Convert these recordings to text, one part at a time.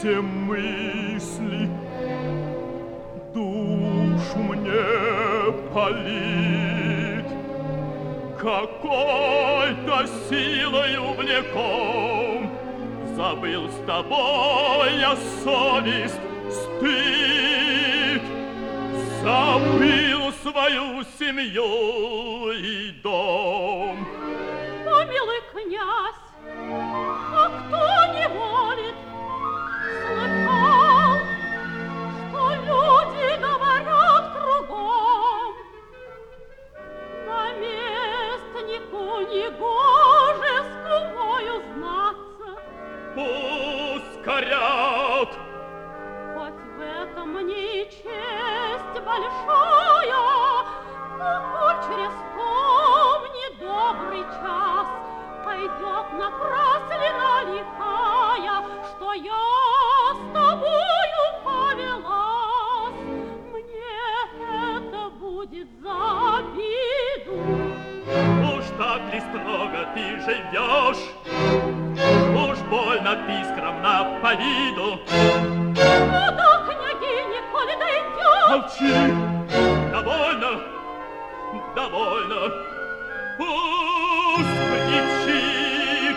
все мысли, душу мне палит. Какой-то силою влеком забыл с тобой я совесть, стыд, забыл свою семью и дом. Помилуй, князь, а кто не волит? Слыхал, что люди говорят кругом. Наместнику негоже с кумою знаться. Ускорят. Хоть в этом не честь большая, но коль через том недобрый час пойдет напраслина лихая, что я с тобою повелась, мне это будет за обиду. Уж так ли строго ты живешь? Уж больно ты скромна по виду. Ну да, княгиня, коли дойдет. Молчи! Довольно! Довольно! Пусть кричит!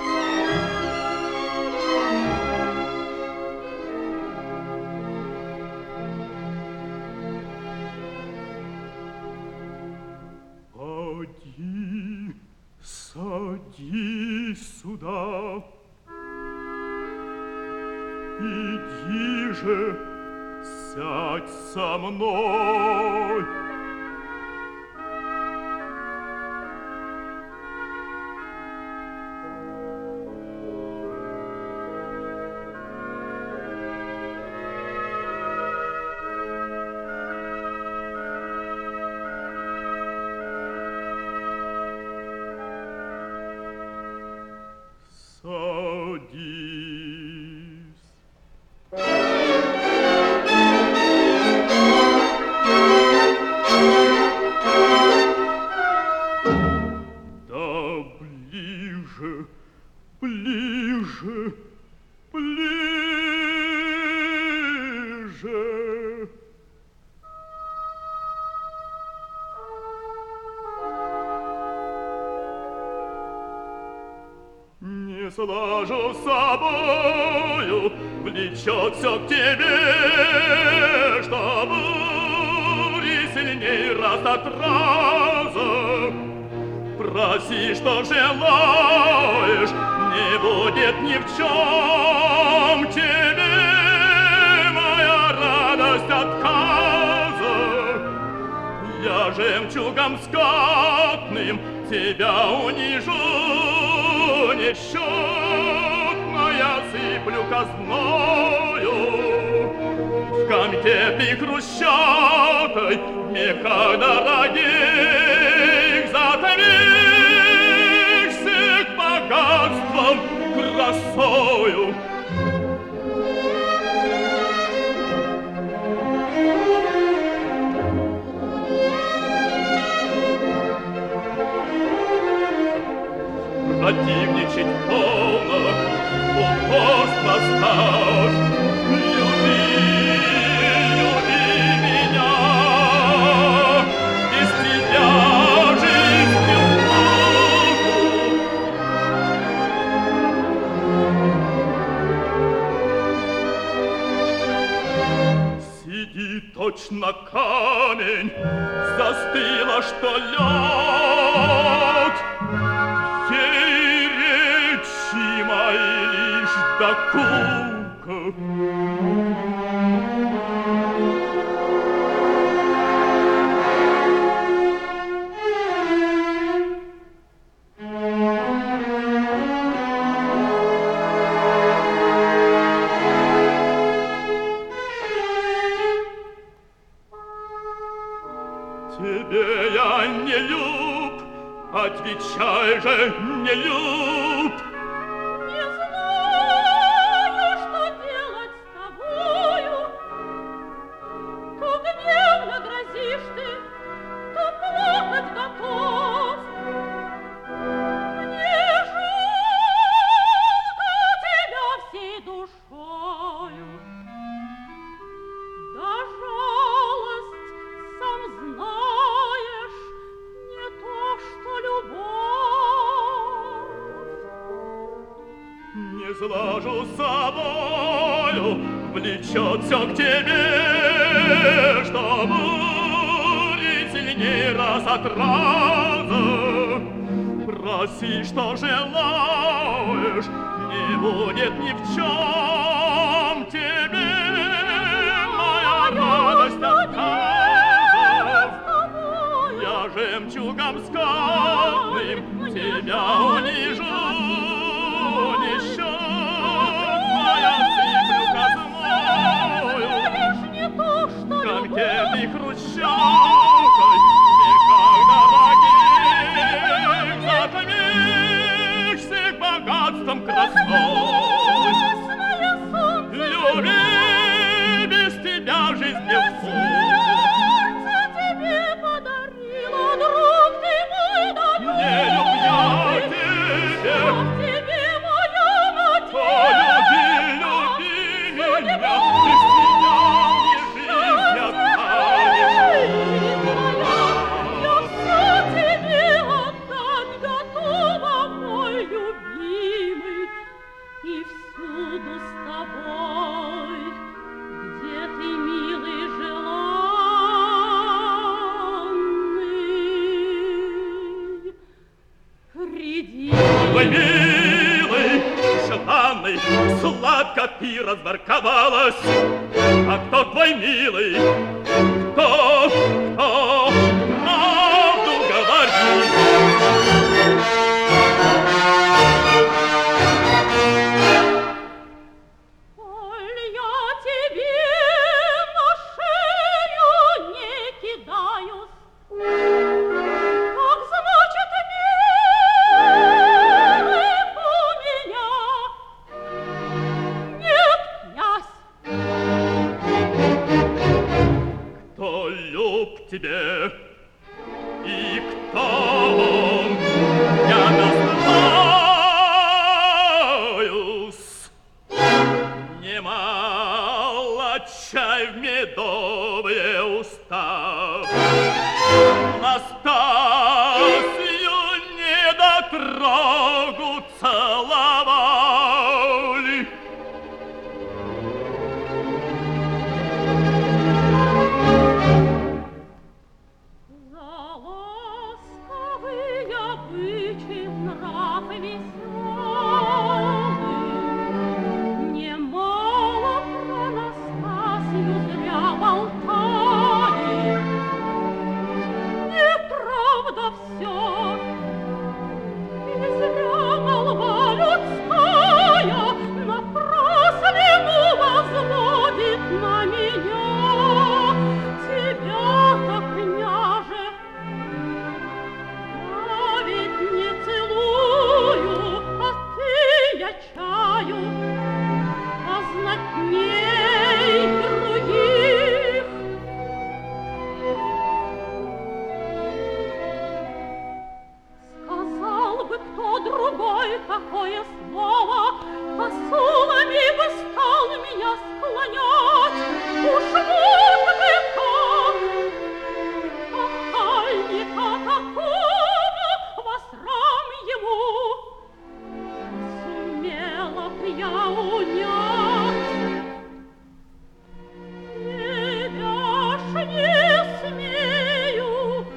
Поди, садись сюда. Иди же, сядь со мной. Ближе, ближе. Не слажу с собою, влечет все к тебе, что бури сильней раз от раза. Проси, что желаешь, не будет ни в чем тебе моя радость отказа. Я жемчугом скатным тебя унижу, не счетная сыплю казною. В комитеты хрущатой, в мехах дорогих, затомишься к богатствам красою. Противничать полно, упорство ставь. Люби, люби меня, без тебя жизнь не могу. Сиди точно камень, застыла, что лед. Ей речи мои лишь докука. Тебе я не люб, отвечай же, не люб. Не знаю, что делать с тобою. То гневно грозишь ты, то плакать готов. Мне жалко тебя всей душой. изложу собою, влечет все к тебе, что будет сильней раз от раза. Проси, что желаешь, не будет ни в чем тебе моя радость отказа. Я жемчугом скальным тебя унижу, несчастная зыбрюка злою, конфетной хрущевкой, веках дорогих, затмишься богатством красой. Люби, без тебя жизнь не вкус. Не любя тебе, полюби, люби меня, без тебя мне жизнь не останется. Я все тебе отдать готова, мой любимый, и всюду с тобой, где ты, милый, желанный. Приди. Твой милый, желанный, сладко ты разворковалась. А кто твой милый? Кто правду говорит? Коль я тебе на шею не кидаюсь, как значит милых у меня нет, князь. Кто люб тебе? И кто он? Я наслаюсь. Немало чай в медовые уста. Настасью недотрогу целовали. За ласковый обычай нрав веселый, немало про Настасью зря болтали. Неправда все, и зря молва людская напраслину возводит на меня. Тебя-то, княже, я ведь не целую, а ты, я чаю, познатней других. Сказал бы кто другой такое слово, посулами бы стал меня склонять. Уж вот бы как охальника такого во срам ему сумела б я унять. Тебя ж не смею,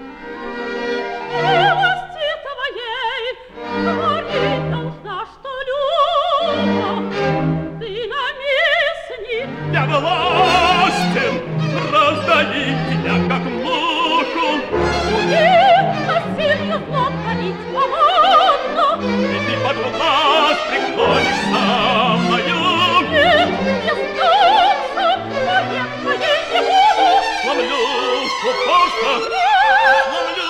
милости твоей, говорить должна, что любовь ты наместник. Я властен раздавить тебя, как муху. И насилью зло творить командно. И ты под власть преклонишься мою. Нет, не сдаться, вовек твоей не буду. Сломлю упорство, сломлю.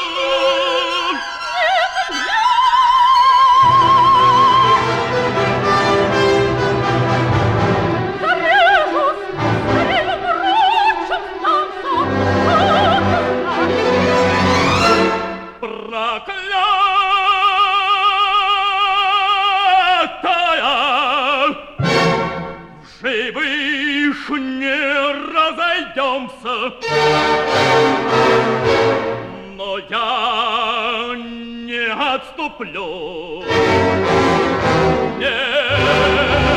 Зарежусь, скорее прочь от танца. Проклятая! В живых не разойдемся, но я не отступлю. Нет.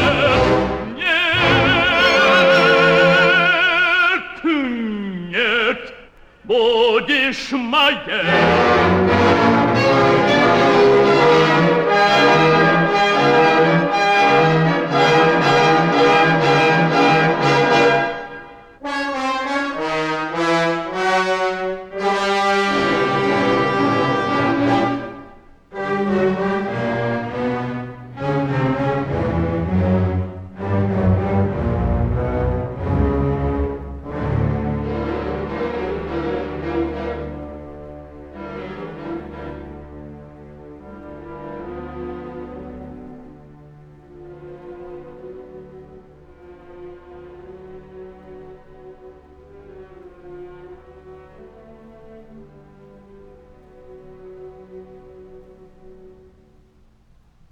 моей.